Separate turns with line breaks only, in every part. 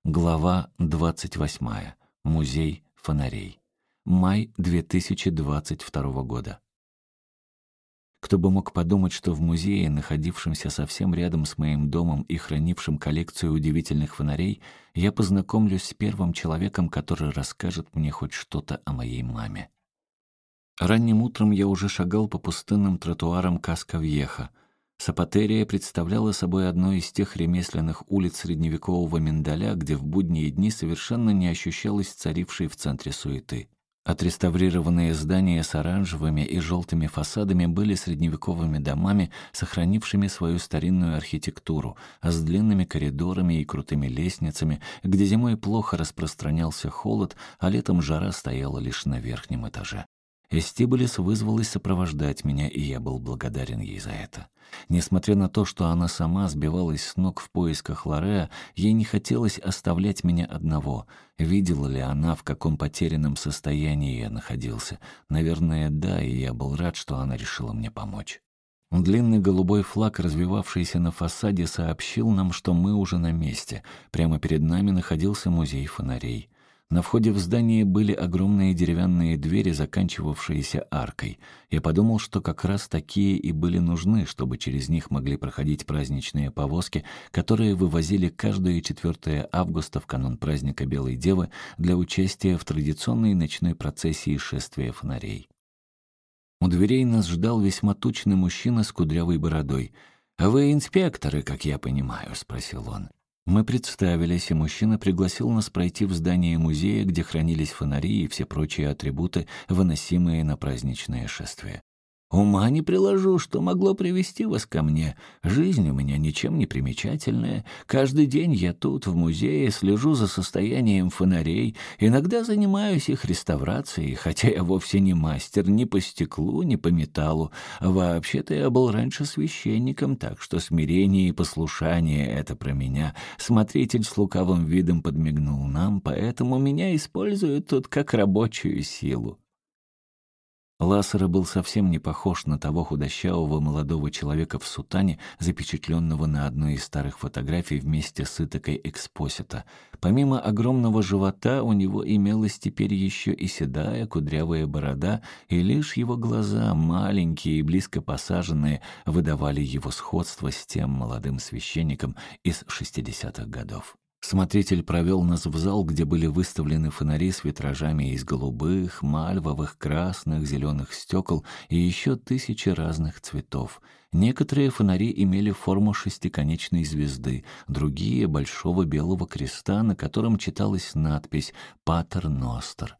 Глава 28. Музей фонарей. Май 2022 года. Кто бы мог подумать, что в музее, находившемся совсем рядом с моим домом и хранившем коллекцию удивительных фонарей, я познакомлюсь с первым человеком, который расскажет мне хоть что-то о моей маме. Ранним утром я уже шагал по пустынным тротуарам Каска-Вьеха. Сапатерия представляла собой одну из тех ремесленных улиц средневекового миндаля, где в будние дни совершенно не ощущалось царившей в центре суеты. Отреставрированные здания с оранжевыми и желтыми фасадами были средневековыми домами, сохранившими свою старинную архитектуру, с длинными коридорами и крутыми лестницами, где зимой плохо распространялся холод, а летом жара стояла лишь на верхнем этаже. Эстибулис вызвалась сопровождать меня, и я был благодарен ей за это. Несмотря на то, что она сама сбивалась с ног в поисках Лореа, ей не хотелось оставлять меня одного. Видела ли она, в каком потерянном состоянии я находился? Наверное, да, и я был рад, что она решила мне помочь. Длинный голубой флаг, развевавшийся на фасаде, сообщил нам, что мы уже на месте. Прямо перед нами находился музей фонарей. На входе в здание были огромные деревянные двери, заканчивавшиеся аркой. Я подумал, что как раз такие и были нужны, чтобы через них могли проходить праздничные повозки, которые вывозили каждое 4 августа в канун праздника Белой Девы для участия в традиционной ночной процессии шествия фонарей. У дверей нас ждал весьма тучный мужчина с кудрявой бородой. «А вы инспекторы, как я понимаю?» — спросил он. Мы представились, и мужчина пригласил нас пройти в здание музея, где хранились фонари и все прочие атрибуты, выносимые на праздничное шествие. «Ума не приложу, что могло привести вас ко мне. Жизнь у меня ничем не примечательная. Каждый день я тут, в музее, слежу за состоянием фонарей. Иногда занимаюсь их реставрацией, хотя я вовсе не мастер ни по стеклу, ни по металлу. Вообще-то я был раньше священником, так что смирение и послушание — это про меня. Смотритель с лукавым видом подмигнул нам, поэтому меня используют тут как рабочую силу». Лассера был совсем не похож на того худощавого молодого человека в сутане, запечатленного на одной из старых фотографий вместе с Итакой Экспосита. Помимо огромного живота у него имелась теперь еще и седая кудрявая борода, и лишь его глаза, маленькие и близко посаженные, выдавали его сходство с тем молодым священником из 60-х годов. Смотритель провел нас в зал, где были выставлены фонари с витражами из голубых, мальвовых, красных, зеленых стекол и еще тысячи разных цветов. Некоторые фонари имели форму шестиконечной звезды, другие — большого белого креста, на котором читалась надпись «Патер Ностер»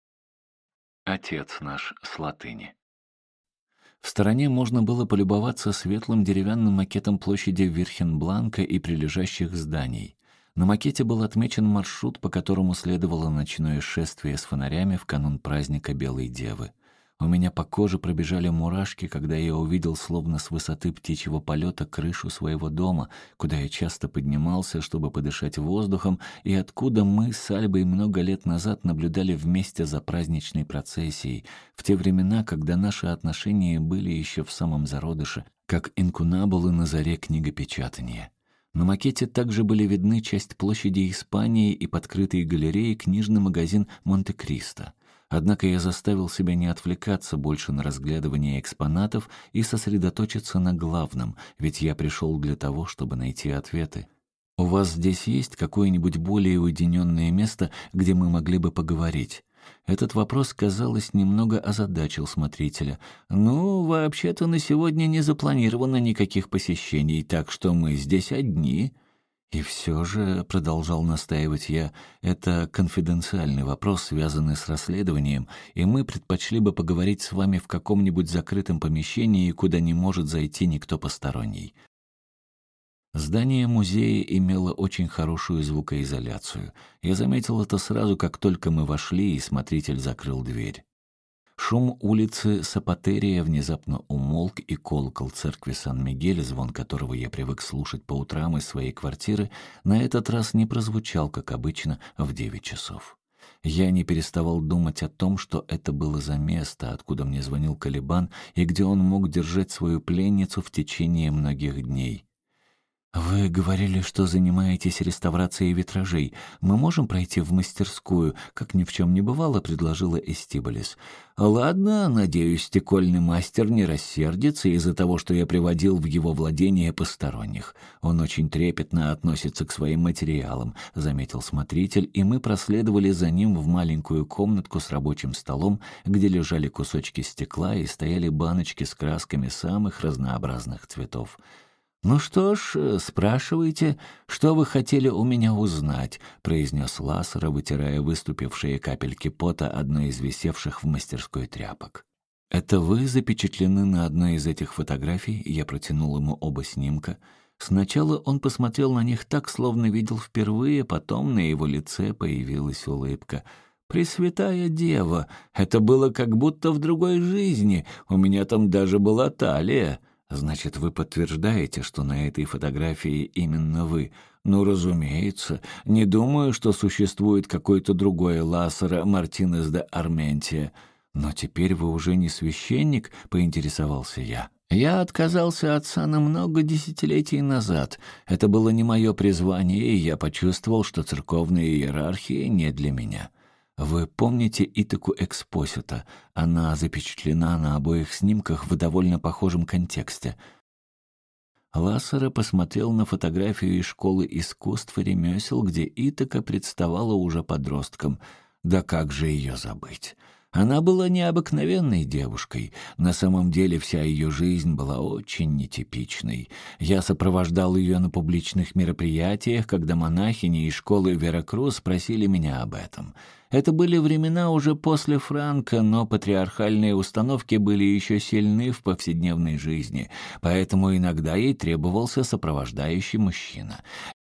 — «Отец наш» с латыни. В стороне можно было полюбоваться светлым деревянным макетом площади Вирхенбланка и прилежащих зданий. На макете был отмечен маршрут, по которому следовало ночное шествие с фонарями в канун праздника Белой Девы. У меня по коже пробежали мурашки, когда я увидел словно с высоты птичьего полета крышу своего дома, куда я часто поднимался, чтобы подышать воздухом, и откуда мы с Альбой много лет назад наблюдали вместе за праздничной процессией, в те времена, когда наши отношения были еще в самом зародыше, как инкунабулы на заре книгопечатания. На макете также были видны часть площади Испании и подкрытые галереи книжный магазин «Монте-Кристо». Однако я заставил себя не отвлекаться больше на разглядывание экспонатов и сосредоточиться на главном, ведь я пришел для того, чтобы найти ответы. «У вас здесь есть какое-нибудь более уединенное место, где мы могли бы поговорить?» Этот вопрос, казалось, немного озадачил смотрителя. «Ну, вообще-то на сегодня не запланировано никаких посещений, так что мы здесь одни». «И все же», — продолжал настаивать я, — «это конфиденциальный вопрос, связанный с расследованием, и мы предпочли бы поговорить с вами в каком-нибудь закрытом помещении, куда не может зайти никто посторонний». Здание музея имело очень хорошую звукоизоляцию. Я заметил это сразу, как только мы вошли, и смотритель закрыл дверь. Шум улицы Сапатерия внезапно умолк, и колокол церкви Сан-Мигель, звон которого я привык слушать по утрам из своей квартиры, на этот раз не прозвучал, как обычно, в 9 часов. Я не переставал думать о том, что это было за место, откуда мне звонил Калибан, и где он мог держать свою пленницу в течение многих дней. «Вы говорили, что занимаетесь реставрацией витражей. Мы можем пройти в мастерскую?» — как ни в чем не бывало, предложила Эстибалис. «Ладно, надеюсь, стекольный мастер не рассердится из-за того, что я приводил в его владение посторонних. Он очень трепетно относится к своим материалам», — заметил смотритель, и мы проследовали за ним в маленькую комнатку с рабочим столом, где лежали кусочки стекла и стояли баночки с красками самых разнообразных цветов. «Ну что ж, спрашивайте, что вы хотели у меня узнать», — произнес Лассера, вытирая выступившие капельки пота одной из висевших в мастерской тряпок. «Это вы запечатлены на одной из этих фотографий?» Я протянул ему оба снимка. Сначала он посмотрел на них так, словно видел впервые, потом на его лице появилась улыбка. «Пресвятая Дева! Это было как будто в другой жизни. У меня там даже была талия». «Значит, вы подтверждаете, что на этой фотографии именно вы?» «Ну, разумеется. Не думаю, что существует какой-то другой Лассера Мартинес де Арментия». «Но теперь вы уже не священник?» — поинтересовался я. «Я отказался от сана много десятилетий назад. Это было не мое призвание, и я почувствовал, что церковная иерархия не для меня». «Вы помните Итаку Экспосита? Она запечатлена на обоих снимках в довольно похожем контексте». Лассера посмотрел на фотографию из школы искусств и ремесел, где Итака представала уже подростком. Да как же ее забыть? Она была необыкновенной девушкой. На самом деле вся ее жизнь была очень нетипичной. Я сопровождал ее на публичных мероприятиях, когда монахини из школы Веракрус просили меня об этом. Это были времена уже после Франко, но патриархальные установки были еще сильны в повседневной жизни, поэтому иногда ей требовался сопровождающий мужчина.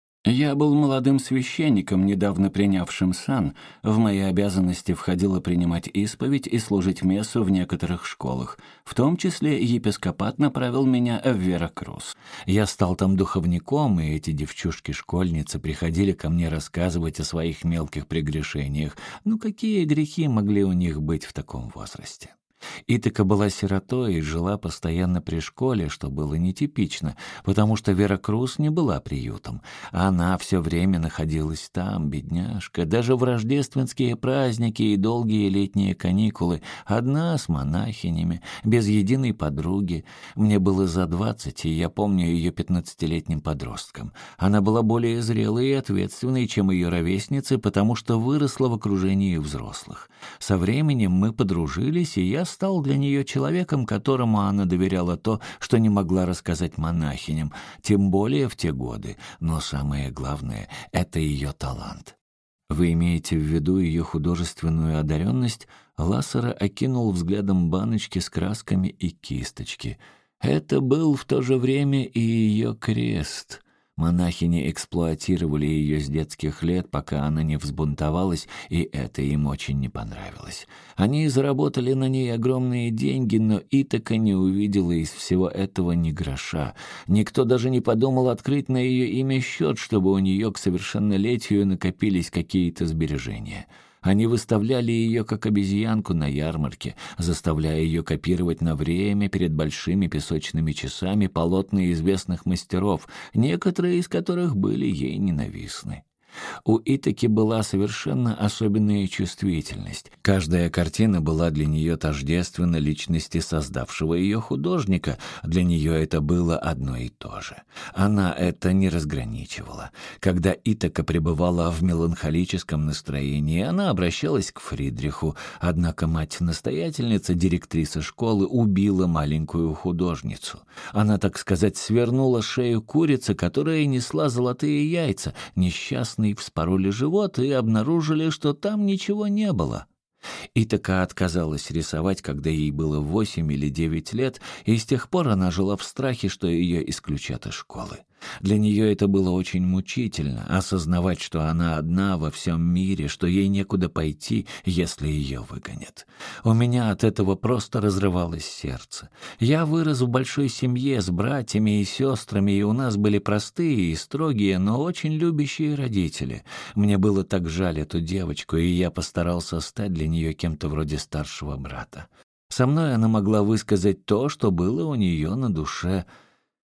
Я был молодым священником, недавно принявшим сан. В мои обязанности входило принимать исповедь и служить мессу в некоторых школах. В том числе епископат направил меня в Веракрус. Я стал там духовником, и эти девчушки-школьницы приходили ко мне рассказывать о своих мелких прегрешениях. Ну, какие грехи могли у них быть в таком возрасте? Итака была сиротой и жила постоянно при школе, что было нетипично, потому что Веракрус не была приютом. Она все время находилась там, бедняжка, даже в рождественские праздники и долгие летние каникулы, одна с монахинями, без единой подруги. Мне было за 20, и я помню ее 15-летним подростком. Она была более зрелой и ответственной, чем ее ровесницы, потому что выросла в окружении взрослых. Со временем мы подружились, и я стал для нее человеком, которому она доверяла то, что не могла рассказать монахиням, тем более в те годы. Но самое главное — это ее талант. Вы имеете в виду ее художественную одаренность? Лассера окинул взглядом баночки с красками и кисточки. Это был в то же время и ее крест. Монахини эксплуатировали ее с детских лет, пока она не взбунтовалась, и это им очень не понравилось. Они заработали на ней огромные деньги, но Итака не увидела из всего этого ни гроша. Никто даже не подумал открыть на ее имя счет, чтобы у нее к совершеннолетию накопились какие-то сбережения. Они выставляли ее как обезьянку на ярмарке, заставляя ее копировать на время перед большими песочными часами полотна известных мастеров, некоторые из которых были ей ненавистны. У Итаки была совершенно особенная чувствительность. Каждая картина была для нее тождественна личности создавшего ее художника. Для нее это было одно и то же. Она это не разграничивала. Когда Итака пребывала в меланхолическом настроении, она обращалась к Фридриху, однако мать-настоятельница, директриса школы, убила маленькую художницу. Она, так сказать, свернула шею курицы, которая несла золотые яйца, несчастной вспороли живот и обнаружили, что там ничего не было. Итака отказалась рисовать, когда ей было 8 или 9 лет, и с тех пор она жила в страхе, что ее исключат из школы. Для нее это было очень мучительно, осознавать, что она одна во всем мире, что ей некуда пойти, если ее выгонят. У меня от этого просто разрывалось сердце. Я вырос в большой семье с братьями и сестрами, и у нас были простые и строгие, но очень любящие родители. Мне было так жаль эту девочку, и я постарался стать для нее кем-то вроде старшего брата. Со мной она могла высказать то, что было у нее на душе.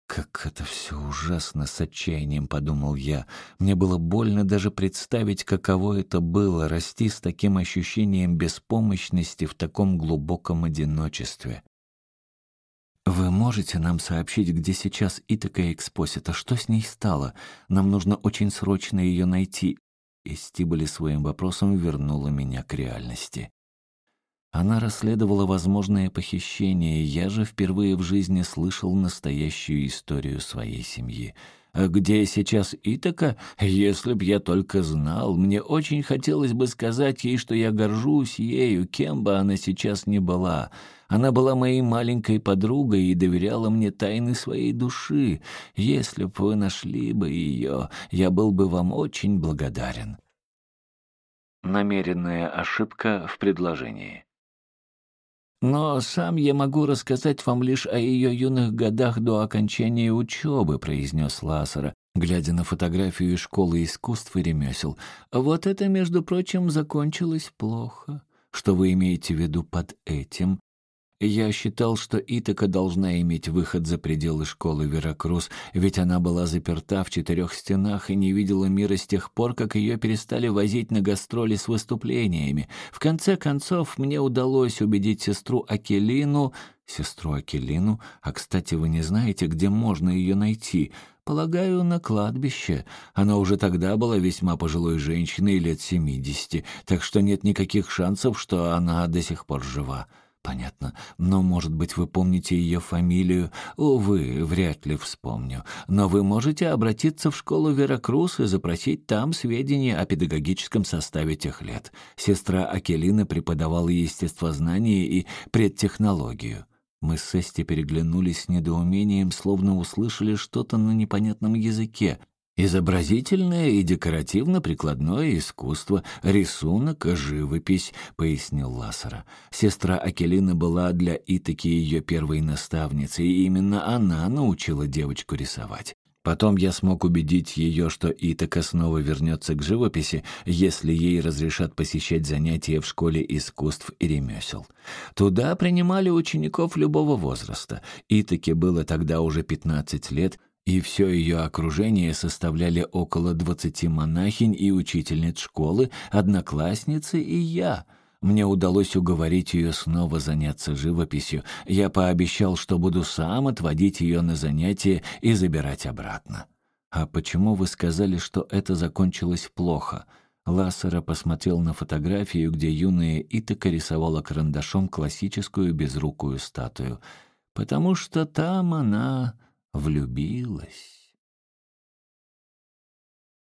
«Как это все ужасно!» — с отчаянием подумал я. Мне было больно даже представить, каково это было — расти с таким ощущением беспомощности в таком глубоком одиночестве. «Вы можете нам сообщить, где сейчас Итака Экспосита? Что с ней стало? Нам нужно очень срочно ее найти». И Стиболи своим вопросом вернула меня к реальности. Она расследовала возможное похищение, я же впервые в жизни слышал настоящую историю своей семьи. А где сейчас Итака? Если б я только знал, мне очень хотелось бы сказать ей, что я горжусь ею, кем бы она сейчас ни была. Она была моей маленькой подругой и доверяла мне тайны своей души. Если б вы нашли бы ее, я был бы вам очень благодарен. Намеренная ошибка в предложении. «Но сам я могу рассказать вам лишь о ее юных годах до окончания учебы», — произнес Лассера, глядя на фотографию из школы искусств и ремесел. «Вот это, между прочим, закончилось плохо. Что вы имеете в виду под этим?» Я считал, что Итака должна иметь выход за пределы школы Веракрус, ведь она была заперта в 4 стенах и не видела мира с тех пор, как ее перестали возить на гастроли с выступлениями. В конце концов, мне удалось убедить сестру Акелину... Сестру Акелину? А, кстати, вы не знаете, где можно ее найти? Полагаю, на кладбище. Она уже тогда была весьма пожилой женщиной, лет 70, так что нет никаких шансов, что она до сих пор жива. «Понятно. Но, может быть, вы помните ее фамилию?» «Увы, вряд ли вспомню. Но вы можете обратиться в школу Веракрус и запросить там сведения о педагогическом составе тех лет. Сестра Акелина преподавала естествознание и предтехнологию». Мы с Эсти переглянулись с недоумением, словно услышали что-то на непонятном языке. «Изобразительное и декоративно-прикладное искусство, рисунок, живопись», — пояснил Лассера. Сестра Акелина была для Итаки ее первой наставницей, и именно она научила девочку рисовать. Потом я смог убедить ее, что Итака снова вернется к живописи, если ей разрешат посещать занятия в школе искусств и ремесел. Туда принимали учеников любого возраста. Итаке было тогда уже 15 лет, и все ее окружение составляли около 20 монахинь и учительниц школы, одноклассницы и я. Мне удалось уговорить ее снова заняться живописью. Я пообещал, что буду сам отводить ее на занятия и забирать обратно. «А почему вы сказали, что это закончилось плохо?» Лассера посмотрел на фотографию, где юная Итака рисовала карандашом классическую безрукую статую. «Потому что там она влюбилась».